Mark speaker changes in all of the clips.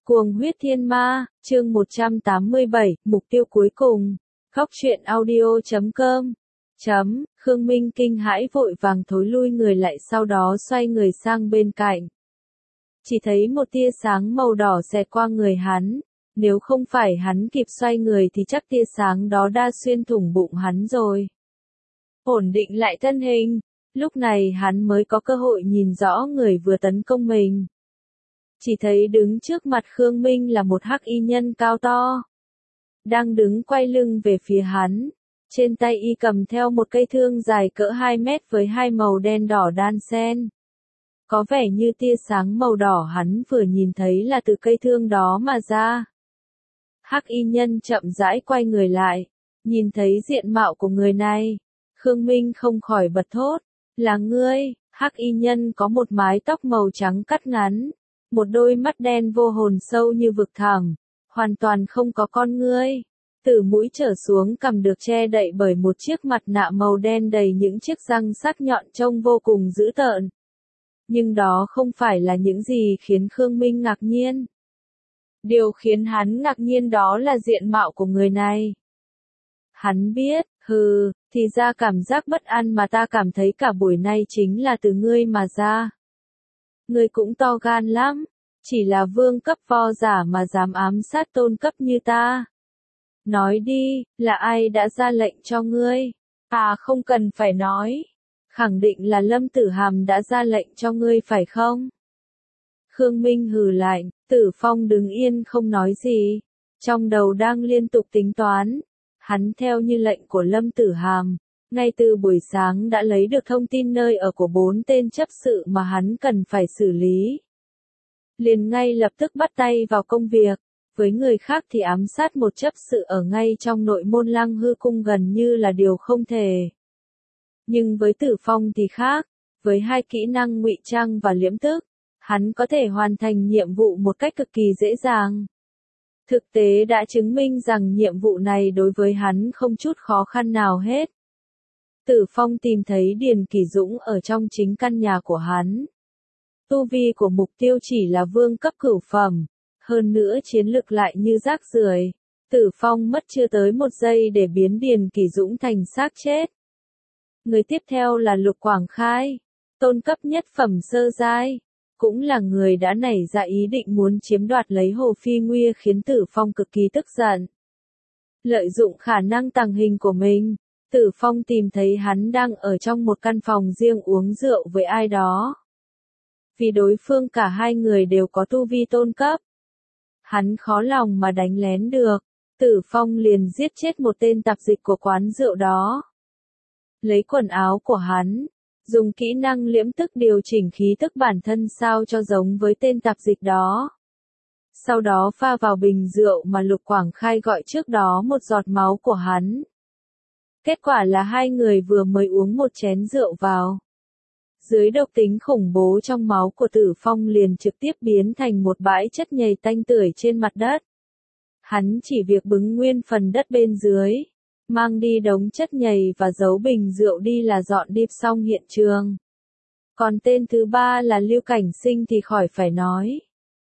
Speaker 1: Cuồng huyết thiên ma, chương 187, mục tiêu cuối cùng. Góc truyện audio.com. Khương Minh kinh hãi vội vàng thối lui người lại, sau đó xoay người sang bên cạnh. Chỉ thấy một tia sáng màu đỏ xẹt qua người hắn, nếu không phải hắn kịp xoay người thì chắc tia sáng đó đã xuyên thủng bụng hắn rồi. Ổn định lại thân hình, lúc này hắn mới có cơ hội nhìn rõ người vừa tấn công mình. Chỉ thấy đứng trước mặt Khương Minh là một hắc y nhân cao to, đang đứng quay lưng về phía hắn. Trên tay y cầm theo một cây thương dài cỡ 2 mét với hai màu đen đỏ đan xen. Có vẻ như tia sáng màu đỏ hắn vừa nhìn thấy là từ cây thương đó mà ra. Hắc y nhân chậm rãi quay người lại, nhìn thấy diện mạo của người này, Khương Minh không khỏi bật thốt, là ngươi. Hắc y nhân có một mái tóc màu trắng cắt ngắn, một đôi mắt đen vô hồn sâu như vực thẳm, hoàn toàn không có con ngươi. Từ mũi trở xuống cằm được che đậy bởi một chiếc mặt nạ màu đen đầy những chiếc răng sắc nhọn trông vô cùng dữ tợn. Nhưng đó không phải là những gì khiến Khương Minh ngạc nhiên. Điều khiến hắn ngạc nhiên đó là diện mạo của người này. Hắn biết, thì ra cảm giác bất an mà ta cảm thấy cả buổi nay chính là từ ngươi mà ra. Ngươi cũng to gan lắm, chỉ là vương cấp võ giả mà dám ám sát tôn cấp như ta. Nói đi, là ai đã ra lệnh cho ngươi? À, không cần phải nói. Khẳng định là Lâm Tử Hàm đã ra lệnh cho ngươi phải không? Khương Minh hừ lạnh, Tử Phong đứng yên không nói gì, trong đầu đang liên tục tính toán. Hắn theo như lệnh của Lâm Tử Hàm, ngay từ buổi sáng đã lấy được thông tin nơi ở của 4 tên chấp sự mà hắn cần phải xử lý. Liền ngay lập tức bắt tay vào công việc. Với người khác thì ám sát một chấp sự ở ngay trong nội môn Lăng Hư cung gần như là điều không thể. Nhưng với Tử Phong thì khác, với hai kỹ năng ngụy trang và liễm tức, hắn có thể hoàn thành nhiệm vụ một cách cực kỳ dễ dàng. Thực tế đã chứng minh rằng nhiệm vụ này đối với hắn không chút khó khăn nào hết. Tử Phong tìm thấy Điền Kỳ Dũng ở trong chính căn nhà của hắn. Tu vi của mục tiêu chỉ là vương cấp cửu phẩm. Hơn nữa chiến lực lại như rác rưởi. Tử Phong mất chưa tới 1 giây để biến Điền Kỳ Dũng thành xác chết. Người tiếp theo là Lục Quảng Khai, tôn cấp nhất phẩm sơ giai, cũng là người đã nảy ra ý định muốn chiếm đoạt lấy Hồ Phi Nguy, khiến Tử Phong cực kỳ tức giận. Lợi dụng khả năng tàng hình của mình, Tử Phong tìm thấy hắn đang ở trong một căn phòng riêng uống rượu với ai đó. Vì đối phương cả hai người đều có tu vi tôn cấp, hắn khó lòng mà đánh lén được. Tử Phong liền giết chết một tên tạp dịch của quán rượu đó. Lấy quần áo của hắn, dùng kỹ năng liễm tức điều chỉnh khí tức bản thân sao cho giống với tên tạp dịch đó. Sau đó pha vào bình rượu mà Lục Quảng Khai gọi trước đó một giọt máu của hắn. Kết quả là hai người vừa mới uống một chén rượu vào. Dưới độc tính khủng bố trong máu của Tử Phong liền trực tiếp biến thành một bãi chất nhầy tanh tưởi trên mặt đất. Hắn chỉ việc bứng nguyên phần đất bên dưới, mang đi đống chất nhầy và giấu bình rượu đi là dọn điệp xong hiện trường. Còn tên thứ ba là Lưu Cảnh Sinh thì khỏi phải nói.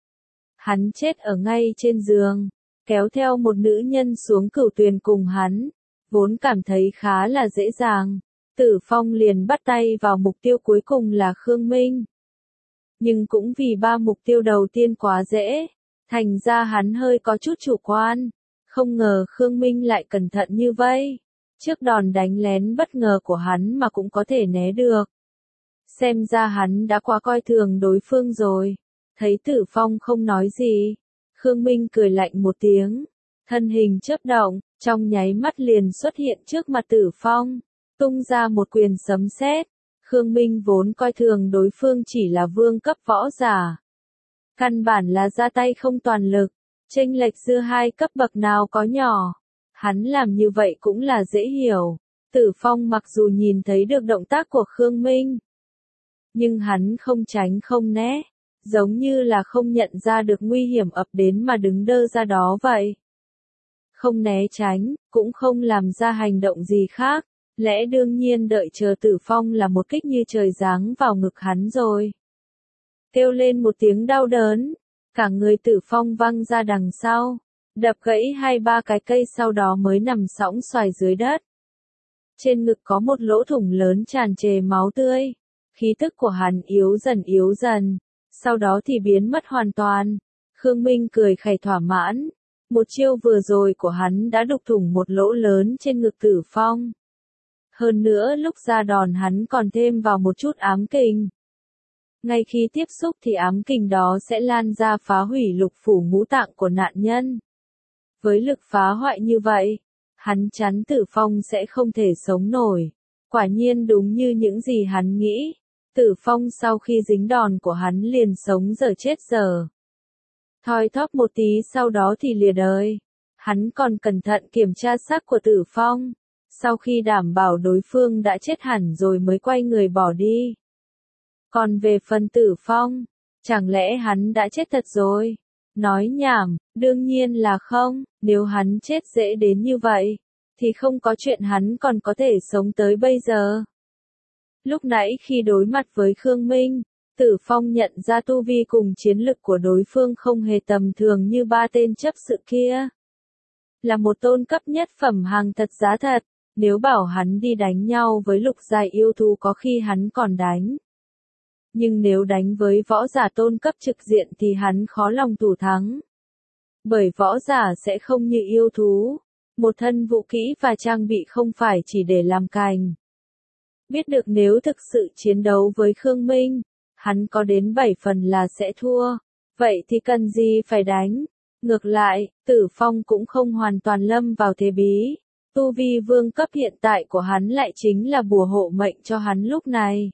Speaker 1: Hắn chết ở ngay trên giường, kéo theo một nữ nhân xuống cửu tuyền cùng hắn, vốn cảm thấy khá là dễ dàng. Tử Phong liền bắt tay vào mục tiêu cuối cùng là Khương Minh. Nhưng cũng vì 3 mục tiêu đầu tiên quá dễ, thành ra hắn hơi có chút chủ quan. Không ngờ Khương Minh lại cẩn thận như vậy. Trước đòn đánh lén bất ngờ của hắn mà cũng có thể né được. Xem ra hắn đã quá coi thường đối phương rồi. Thấy Tử Phong không nói gì, Khương Minh cười lạnh một tiếng. Thân hình chớp động, trong nháy mắt liền xuất hiện trước mặt Tử Phong. Tung ra một quyền sấm sét. Khương Minh vốn coi thường đối phương chỉ là vương cấp võ giả. Căn bản là ra tay không toàn lực, chênh lệch giữa hai cấp bậc nào có nhỏ. Hắn làm như vậy cũng là dễ hiểu. Tử Phong mặc dù nhìn thấy được động tác của Khương Minh, nhưng hắn không tránh không né, giống như là không nhận ra được nguy hiểm ập đến mà đứng đơ ra đó vậy. Không né tránh, cũng không làm ra hành động gì khác. Lẽ đương nhiên đợi chờ Tử Phong là một kích như trời giáng vào ngực hắn rồi. Kêu lên một tiếng đau đớn, Cả người Tử Phong văng ra đằng sau, đập gãy 2-3 cái cây sau đó mới nằm sõng soài dưới đất. Trên ngực có một lỗ thủng lớn tràn trề máu tươi. Khí tức của hắn yếu dần, sau đó thì biến mất hoàn toàn. Khương Minh cười khẩy thỏa mãn. Một chiêu vừa rồi của hắn đã đục thủng một lỗ lớn trên ngực Tử Phong. Hơn nữa lúc ra đòn hắn còn thêm vào một chút ám kình. Ngay khi tiếp xúc thì ám kình đó sẽ lan ra phá hủy lục phủ ngũ tạng của nạn nhân. Với lực phá hoại như vậy, hắn chắn Tử Phong sẽ không thể sống nổi. Quả nhiên đúng như những gì hắn nghĩ. Tử Phong sau khi dính đòn của hắn liền sống dở chết dở. Thoi thóp một tí sau đó thì lìa đời. Hắn còn cẩn thận kiểm tra xác của Tử Phong. Sau khi đảm bảo đối phương đã chết hẳn rồi mới quay người bỏ đi. Còn về phần Tử Phong, chẳng lẽ hắn đã chết thật rồi? Nói nhảm, đương nhiên là không, nếu hắn chết dễ đến như vậy, thì không có chuyện hắn còn có thể sống tới bây giờ. Lúc nãy khi đối mặt với Khương Minh, Tử Phong nhận ra tu vi cùng chiến lực của đối phương không hề tầm thường như ba tên chấp sự kia. Là một tôn cấp nhất phẩm hàng thật giá thật, nếu bảo hắn đi đánh nhau với lục giai yêu thú có khi hắn còn đánh. Nhưng nếu đánh với võ giả tôn cấp trực diện thì hắn khó lòng thủ thắng. Bởi võ giả sẽ không như yêu thú, một thân vũ kỹ và trang bị không phải chỉ để làm cành. Biết được nếu thực sự chiến đấu với Khương Minh, hắn có đến 7 phần là sẽ thua, vậy thì cần gì phải đánh. Ngược lại, Tử Phong cũng không hoàn toàn lâm vào thế bí. Tu vi vương cấp hiện tại của hắn lại chính là bùa hộ mệnh cho hắn lúc này.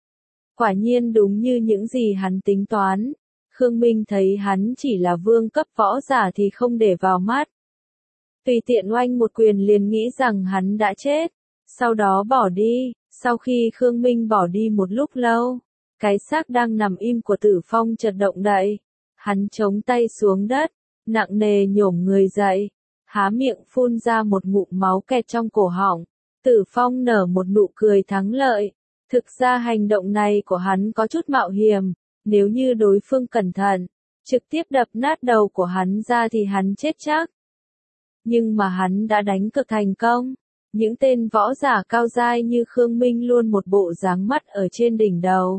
Speaker 1: Quả nhiên đúng như những gì hắn tính toán. Khương Minh thấy hắn chỉ là vương cấp võ giả thì không để vào mắt. Tùy tiện oanh một quyền liền nghĩ rằng hắn đã chết. Sau đó bỏ đi. Sau khi Khương Minh bỏ đi một lúc lâu, cái xác đang nằm im của Tử Phong chợt động đậy. Hắn chống tay xuống đất, nặng nề nhổm người dậy, há miệng phun ra một ngụm máu kẹt trong cổ họng. Tử Phong nở một nụ cười thắng lợi. Thực ra hành động này của hắn có chút mạo hiểm, nếu như đối phương cẩn thận, trực tiếp đập nát đầu của hắn ra thì hắn chết chắc. Nhưng mà hắn đã đánh cực thành công. Những tên võ giả cao giai như Khương Minh luôn một bộ dáng mắt ở trên đỉnh đầu.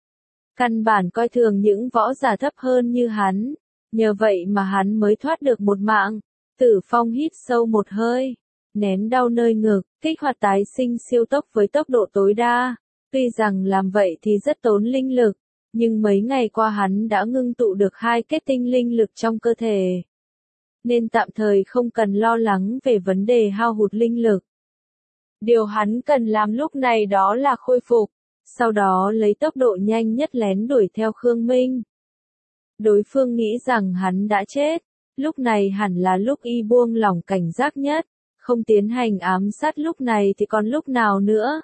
Speaker 1: Căn bản coi thường những võ giả thấp hơn như hắn, nhờ vậy mà hắn mới thoát được một mạng. Tử Phong hít sâu một hơi, nén đau nơi ngực, kích hoạt tái sinh siêu tốc với tốc độ tối đa. Tuy rằng làm vậy thì rất tốn linh lực, nhưng mấy ngày qua hắn đã ngưng tụ được 2 kết tinh linh lực trong cơ thể. Nên tạm thời không cần lo lắng về vấn đề hao hụt linh lực. Điều hắn cần làm lúc này đó là khôi phục, sau đó lấy tốc độ nhanh nhất lén đuổi theo Khương Minh. Đối phương nghĩ rằng hắn đã chết, lúc này hẳn là lúc y buông lỏng cảnh giác nhất, không tiến hành ám sát lúc này thì còn lúc nào nữa.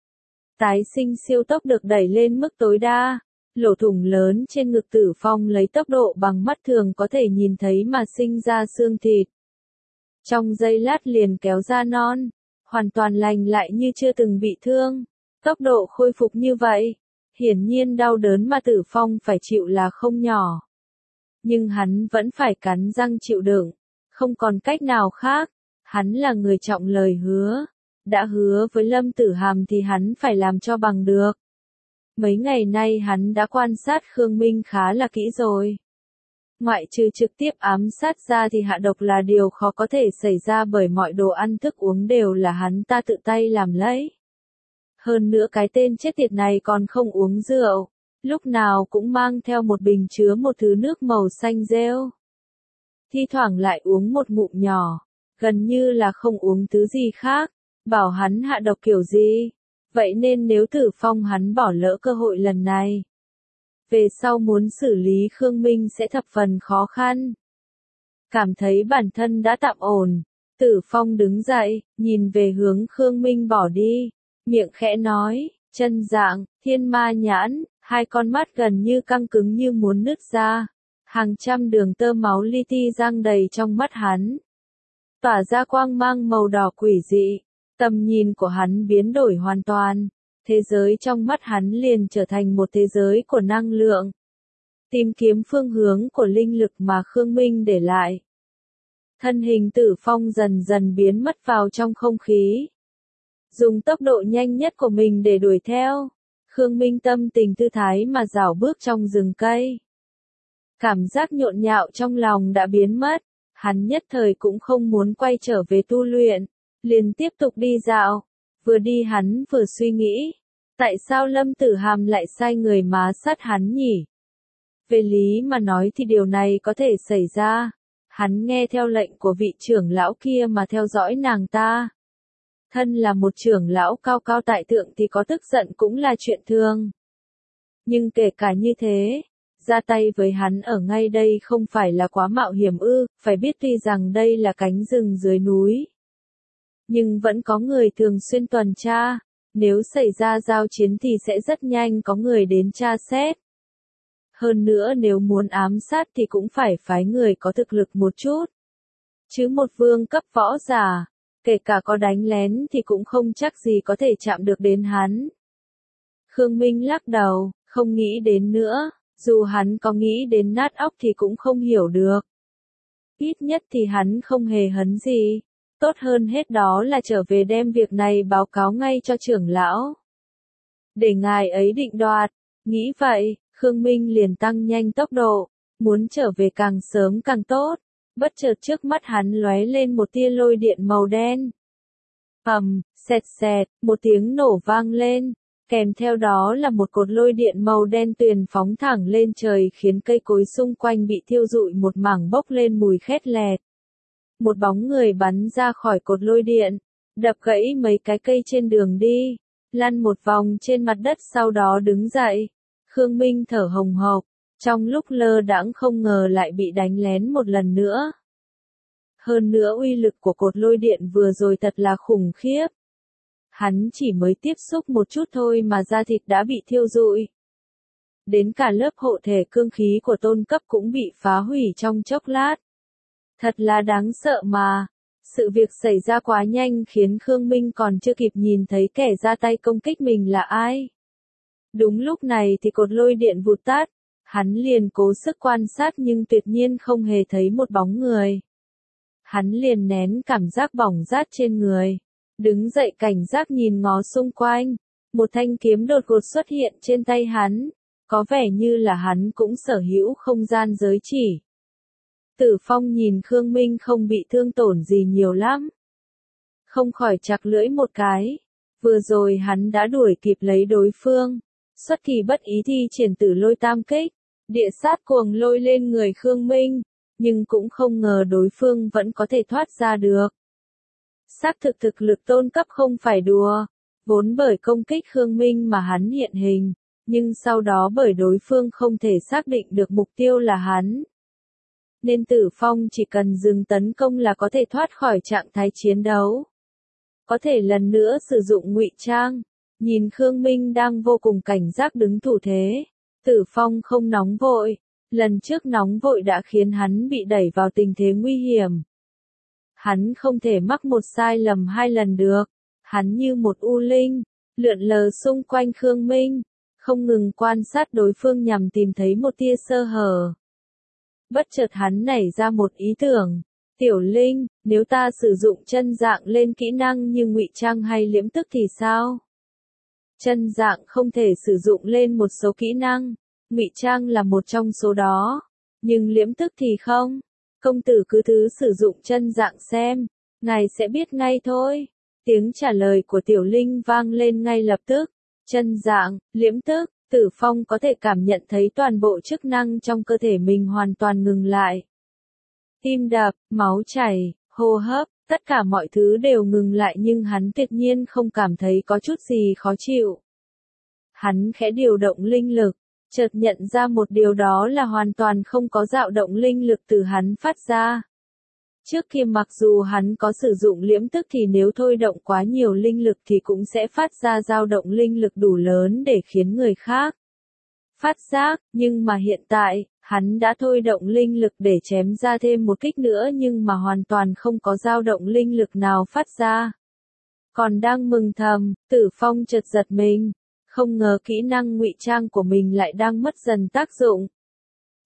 Speaker 1: Tái sinh siêu tốc được đẩy lên mức tối đa, lỗ thủng lớn trên ngực Tử Phong lấy tốc độ bằng mắt thường có thể nhìn thấy mà sinh ra xương thịt. Trong giây lát liền kéo ra non, hoàn toàn lành lại như chưa từng bị thương. Tốc độ khôi phục như vậy, hiển nhiên đau đớn mà Tử Phong phải chịu là không nhỏ. Nhưng hắn vẫn phải cắn răng chịu đựng, không còn cách nào khác, hắn là người trọng lời hứa. Đã hứa với Lâm Tử Hàm thì hắn phải làm cho bằng được. Mấy ngày nay hắn đã quan sát Khương Minh khá là kỹ rồi. Ngoại trừ trực tiếp ám sát ra thì hạ độc là điều khó có thể xảy ra bởi mọi đồ ăn thức uống đều là hắn ta tự tay làm lấy. Hơn nữa cái tên chết tiệt này còn không uống rượu, lúc nào cũng mang theo một bình chứa một thứ nước màu xanh rêu. Thi thoảng lại uống một ngụm nhỏ, gần như là không uống thứ gì khác. Bảo hắn hạ độc kiểu gì? Vậy nên nếu Tử Phong hắn bỏ lỡ cơ hội lần này, về sau muốn xử lý Khương Minh sẽ thập phần khó khăn. Cảm thấy bản thân đã tạm ổn, Tử Phong đứng dậy, nhìn về hướng Khương Minh bỏ đi, miệng khẽ nói, chân dạng, thiên ma nhãn, 2 con mắt gần như căng cứng như muốn nứt ra, hàng trăm đường tơ máu li ti giăng đầy trong mắt hắn, tỏa ra quang mang màu đỏ quỷ dị. Tầm nhìn của hắn biến đổi hoàn toàn, thế giới trong mắt hắn liền trở thành một thế giới của năng lượng. tìm kiếm phương hướng của linh lực mà Khương Minh để lại. Thân hình Tử Phong dần dần biến mất vào trong không khí. Dùng tốc độ nhanh nhất của mình để đuổi theo. Khương Minh tâm tình thư thái mà rảo bước trong rừng cây. Cảm giác nhộn nhạo trong lòng đã biến mất. Hắn nhất thời cũng không muốn quay trở về tu luyện. Liền tiếp tục đi dạo. Vừa đi hắn vừa suy nghĩ. Tại sao Lâm Tử Hàm lại sai người má sát hắn nhỉ? Về lý mà nói thì điều này có thể xảy ra. Hắn nghe theo lệnh của vị trưởng lão kia mà theo dõi nàng ta. Thân là một trưởng lão cao cao tại thượng thì có tức giận cũng là chuyện thường. Nhưng kể cả như thế, ra tay với hắn ở ngay đây không phải là quá mạo hiểm ư, phải biết tuy rằng đây là cánh rừng dưới núi. Nhưng vẫn có người thường xuyên tuần tra, nếu xảy ra giao chiến thì sẽ rất nhanh có người đến tra xét. Hơn nữa nếu muốn ám sát thì cũng phải phái người có thực lực một chút. Chứ một vương cấp võ giả, kể cả có đánh lén thì cũng không chắc gì có thể chạm được đến hắn. Khương Minh lắc đầu, không nghĩ đến nữa, dù hắn có nghĩ đến nát óc thì cũng không hiểu được. Ít nhất thì hắn không hề hấn gì, tốt hơn hết đó là trở về đem việc này báo cáo ngay cho trưởng lão. Để ngài ấy định đoạt, nghĩ vậy, Khương Minh liền tăng nhanh tốc độ, muốn trở về càng sớm càng tốt. Bất chợt trước mắt hắn lóe lên một tia lôi điện màu đen. Xẹt xẹt, một tiếng nổ vang lên, kèm theo đó là một cột lôi điện màu đen tuyền phóng thẳng lên trời khiến cây cối xung quanh bị thiêu rụi một mảng bốc lên mùi khét lẹt. Một bóng người bắn ra khỏi cột lôi điện, đập gãy mấy cái cây trên đường đi, lăn một vòng trên mặt đất sau đó đứng dậy. Khương Minh thở hồng hộc, trong lúc lơ đãng không ngờ lại bị đánh lén một lần nữa. Hơn nữa uy lực của cột lôi điện vừa rồi thật là khủng khiếp. Hắn chỉ mới tiếp xúc một chút thôi mà da thịt đã bị thiêu rụi. Đến cả lớp hộ thể cương khí của tôn cấp cũng bị phá hủy trong chốc lát. Thật là đáng sợ mà. Sự việc xảy ra quá nhanh khiến Khương Minh còn chưa kịp nhìn thấy kẻ ra tay công kích mình là ai. Đúng lúc này thì cột lôi điện vụt tắt, hắn liền cố sức quan sát nhưng tuyệt nhiên không hề thấy một bóng người. Hắn liền nén cảm giác bỏng rát trên người, đứng dậy cảnh giác nhìn ngó xung quanh, một thanh kiếm đột ngột xuất hiện trên tay hắn, có vẻ như là hắn cũng sở hữu không gian giới chỉ. Tử Phong nhìn Khương Minh không bị thương tổn gì nhiều lắm, không khỏi chặt lưỡi một cái, vừa rồi hắn đã đuổi kịp lấy đối phương. Xuất kỳ bất ý thi triển Tử Lôi Tam Kích, địa sát cuồng lôi lên người Khương Minh, nhưng cũng không ngờ đối phương vẫn có thể thoát ra được. Xác thực thực lực tôn cấp không phải đùa, vốn bởi công kích Khương Minh mà hắn hiện hình, nhưng sau đó bởi đối phương không thể xác định được mục tiêu là hắn. Nên Tử Phong chỉ cần dừng tấn công là có thể thoát khỏi trạng thái chiến đấu. Có thể lần nữa sử dụng ngụy trang. Nhìn Khương Minh đang vô cùng cảnh giác đứng thủ thế, Tử Phong không nóng vội, lần trước nóng vội đã khiến hắn bị đẩy vào tình thế nguy hiểm. Hắn không thể mắc một sai lầm hai lần được, hắn như một u linh, lượn lờ xung quanh Khương Minh, không ngừng quan sát đối phương nhằm tìm thấy một tia sơ hở. Bất chợt hắn nảy ra một ý tưởng, Tiểu Linh, nếu ta sử dụng chân dạng lên kỹ năng như ngụy trang hay liễm tức thì sao? Chân dạng không thể sử dụng lên một số kỹ năng, ngụy trang là một trong số đó, nhưng liễm tức thì không. Công tử cứ thử sử dụng chân dạng xem, ngài sẽ biết ngay thôi. Tiếng trả lời của Tiểu Linh vang lên ngay lập tức. Chân dạng, liễm tức, Tử Phong có thể cảm nhận thấy toàn bộ chức năng trong cơ thể mình hoàn toàn ngừng lại. Tim đập, máu chảy, hô hấp, tất cả mọi thứ đều ngừng lại nhưng hắn tuyệt nhiên không cảm thấy có chút gì khó chịu. Hắn khẽ điều động linh lực, chợt nhận ra một điều đó là hoàn toàn không có dao động linh lực từ hắn phát ra. Trước kia mặc dù hắn có sử dụng liễm tức thì nếu thôi động quá nhiều linh lực thì cũng sẽ phát ra dao động linh lực đủ lớn để khiến người khác phát giác, nhưng mà hiện tại, hắn đã thôi động linh lực để chém ra thêm một kích nữa nhưng mà hoàn toàn không có dao động linh lực nào phát ra. Còn đang mừng thầm, Tử Phong chợt giật mình, không ngờ kỹ năng ngụy trang của mình lại đang mất dần tác dụng.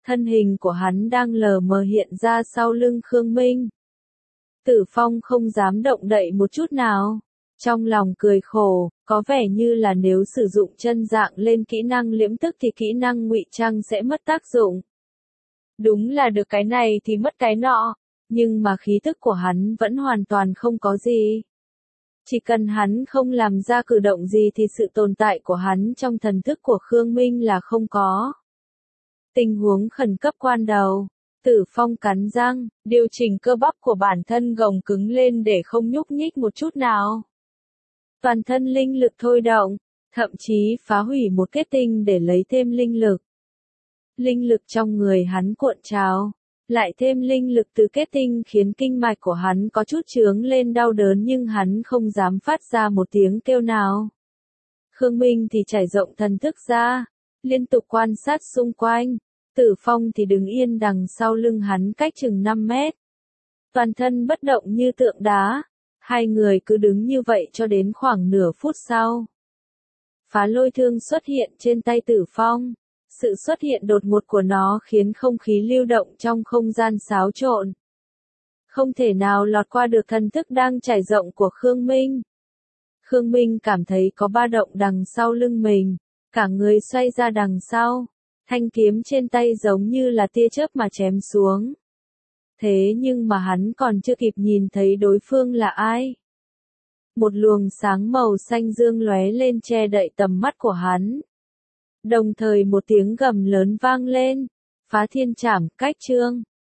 Speaker 1: thân hình của hắn đang lờ mờ hiện ra sau lưng Khương Minh. Tử Phong không dám động đậy một chút nào. Trong lòng cười khổ, có vẻ như là nếu sử dụng chân dạng lên kỹ năng liễm tức thì kỹ năng ngụy trang sẽ mất tác dụng. Đúng là được cái này thì mất cái nọ, nhưng mà khí tức của hắn vẫn hoàn toàn không có gì. Chỉ cần hắn không làm ra cử động gì thì sự tồn tại của hắn trong thần thức của Khương Minh là không có. Tình huống khẩn cấp quan đầu, Tử Phong cắn răng, điều chỉnh cơ bắp của bản thân gồng cứng lên để không nhúc nhích một chút nào. Toàn thân linh lực thôi động, thậm chí phá hủy một kết tinh để lấy thêm linh lực. Linh lực trong người hắn cuộn trào, lại thêm linh lực từ kết tinh khiến kinh mạch của hắn có chút chướng lên đau đớn nhưng hắn không dám phát ra một tiếng kêu nào. Khương Minh thì trải rộng thần thức ra, liên tục quan sát xung quanh. Tử Phong thì đứng yên đằng sau lưng hắn cách chừng 5 mét. Toàn thân bất động như tượng đá. Hai người cứ đứng như vậy cho đến khoảng nửa phút sau. Phá lôi thương xuất hiện trên tay Tử Phong. Sự xuất hiện đột ngột của nó khiến không khí lưu động trong không gian xáo trộn. Không thể nào lọt qua được thần thức đang trải rộng của Khương Minh. Khương Minh cảm thấy có ba động đằng sau lưng mình. Cả người xoay ra đằng sau. Thanh kiếm trên tay giống như là tia chớp mà chém xuống. Thế nhưng mà hắn còn chưa kịp nhìn thấy đối phương là ai. Một luồng sáng màu xanh dương lóe lên che đậy tầm mắt của hắn. Đồng thời một tiếng gầm lớn vang lên. Phá thiên trảm, cách chương.